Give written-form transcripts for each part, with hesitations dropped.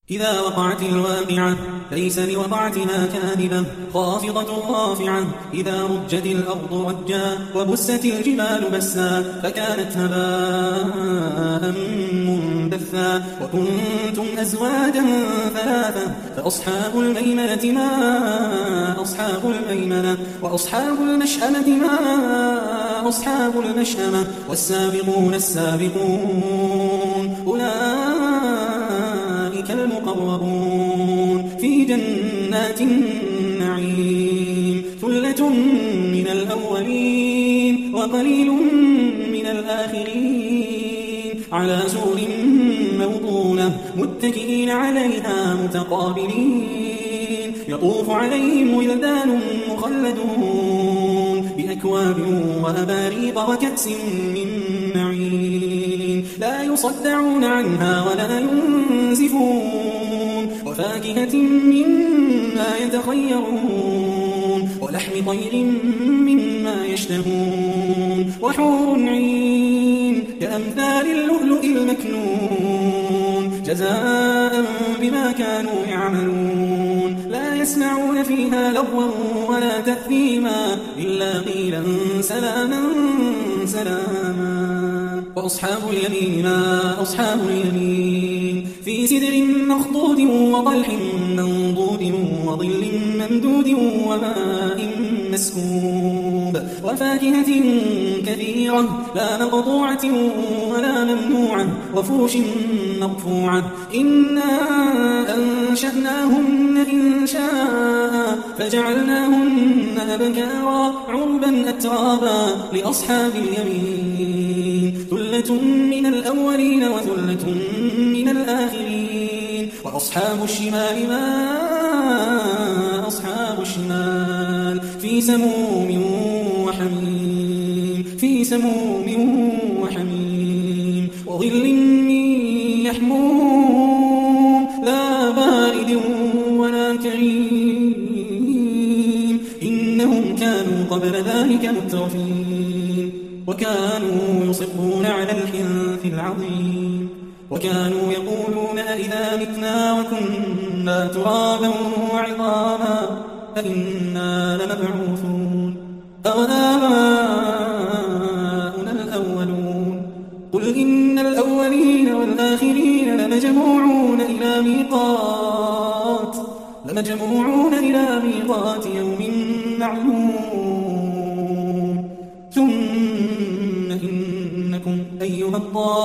إذا وقعت الواقعة ليس لوقعتها كاذبة خافضة رافعة إذا رجت الأرض رجا وبست الجبال بسا فكانت هباء منبثا وكنتم أزواجا ثلاثة فأصحاب الميمنة ما أصحاب الميمنة وأصحاب المشأمة ما أصحاب المشأمة والسابقون السابقون أولئك المقربون في جنات النعيم ثلة من الأولين وقليل من الآخرين على سور موضونة متكئين عليها متقابلين يطوف عليهم ولدان مخلدون بأكواب وأباريق وكأس من معين لا يصدعون عنها ولا ينزفون وفاكهة مما يتخيرون ولحم طير مما يشتهون وحور عين كأمثال اللؤلؤ المكنون جزاء بما كانوا يعملون لا يسمعون فيها لغوا ولا تأثيما إلا قيلا سلاما سلاما وأصحاب اليمين ما أصحاب اليمين في سدر مخضود وطلح منضود وظل ممدود وماء مسكوب وفاكهة كثيرة لا مقطوعة ولا ممنوعة وفوش مرفوعة إنا أنشأناهن إنشاء فجعلناهن أبكارا عربا أترابا لأصحاب اليمين ثلة من الأولين وثلة من الآخرين وأصحاب الشمال ما أصحاب الشمال في سموم وحميم في سموم وحميم وظل من يحموم لا بارد ولا كريم إنهم كانوا قبل ذلك مترفين وكانوا يصرون على الحنث العظيم وكانوا يقولون أئذا متنا وكنا ترابا وعظاما أئنا لمبعوثون أَوَآبَاؤُنَا الْأَوَّلُونَ قل إن الأولين والآخرين لمجموعون إلى ميقات يوم معلوم ثم إنكم أيها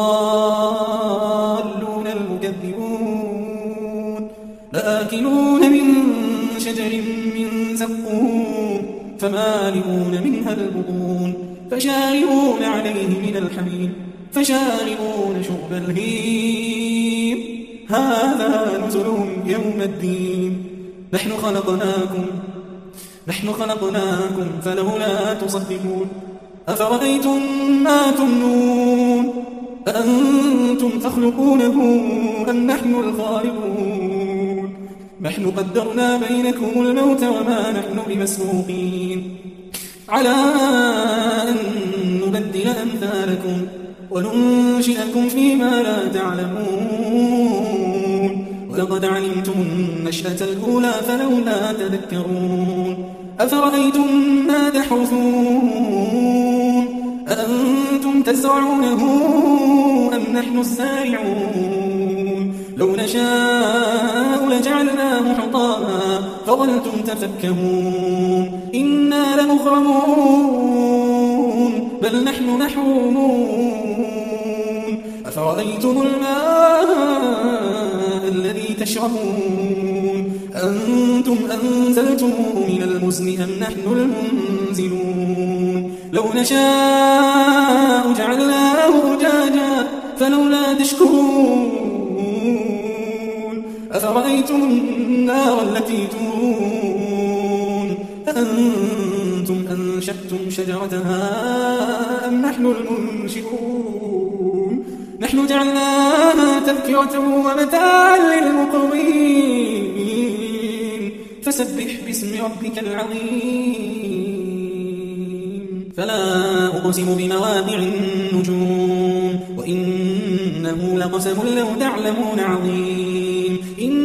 الضالون المكذبون لآكلون من شجر من زقوم فمالئون منها البطون فشاربون عليه من الحميم فشاربون شرب الهيم هذا نزلهم يوم الدين نحن خلقناكم فلولا تصدقون أفرأيتم ما تمنون أأنتم تخلقونه أم نحن الخالقون نحن قدرنا بينكم الموت وما نحن بمسبوقين على أن نبدل أمثالكم وننشئكم فيما لا تعلمون ولقد علمتم النشأة الأولى فلولا تذكرون أفرأيتم ما تحرثون أأنتم تزرعونه أم نحن الزارعون لو نشاء لجعلناه حطاما فظلتم تفكهون إنا لمغرمون بل نحن محرومون أفرأيتم الماء الذي تشربون أنتم أنزلتموه من المزن أم نحن المنزلون لو نشاء جعلناه أجاجا فلولا تشكرون أفرأيتم النار التي تورون أأنتم أنشأتم شجرتها أم نحن المنشئون نحن جعلناها تذكرة ومتاعا للمقوين فسبح باسم ربك العظيم فلا أقسم بمواقع النجوم وإنه لقسم لو تعلمون عظيم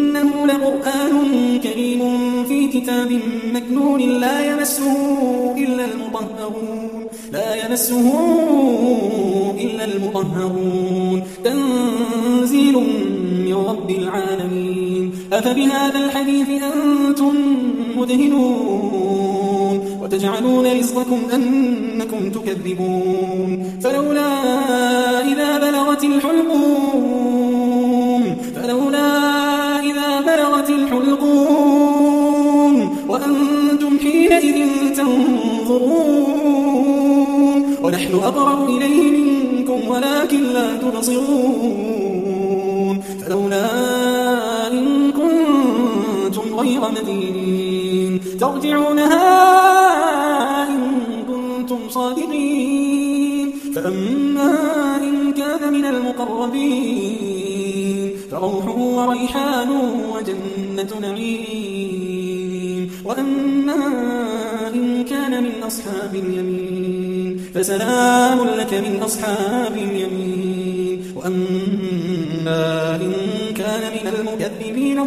لقرآن كريم في كتاب مكنون لا يمسه إلا المطهرون تنزيل من رب العالمين أفبهذا الحديث أنتم مدهنون وتجعلون رزقكم أنكم تكذبون فلولا إذا بلغت الحلقوم وأنتم حينئذ تنظرون ونحن أقرب إليه منكم ولكن لا تبصرون فلولا إن كنتم غير مدينين ترجعونها إن كنتم صادقين فأما إن كان من المقربين فروح وريحان وجنة نعيم وأما إن كان من أصحاب اليمين فسلام لك من أصحاب اليمين وأما إن كان من المكذبين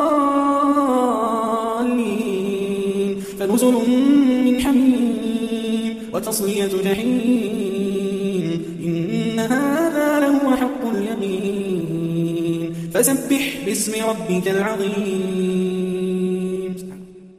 الضالين فنزل من حميم وتصلية جحيم إن هذا لهو حق اليقين فسبح باسم ربك العظيم